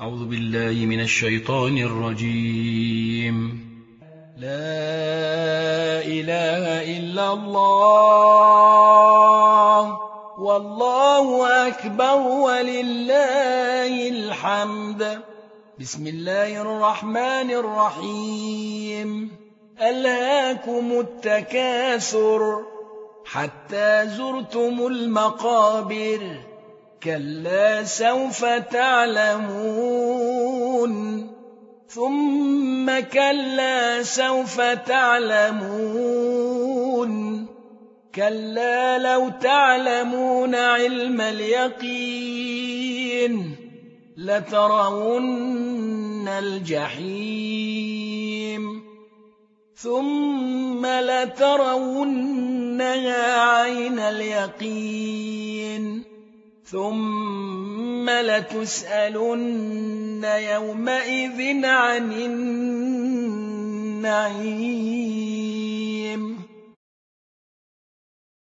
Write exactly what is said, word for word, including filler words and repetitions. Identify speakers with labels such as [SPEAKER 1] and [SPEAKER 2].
[SPEAKER 1] أعوذ بالله من الشيطان الرجيم. لا إله إلا الله والله أكبر ولله الحمد. بسم الله الرحمن الرحيم. ألهاكم التكاثر حتى زرتم المقابر كلا سوف تعلمون ثم كلا سوف تعلمون كلا لو تعلمون علم اليقين لترون الجحيم ثم لترونها عين اليقين ثم لتسألن يومئذ عن النعيم.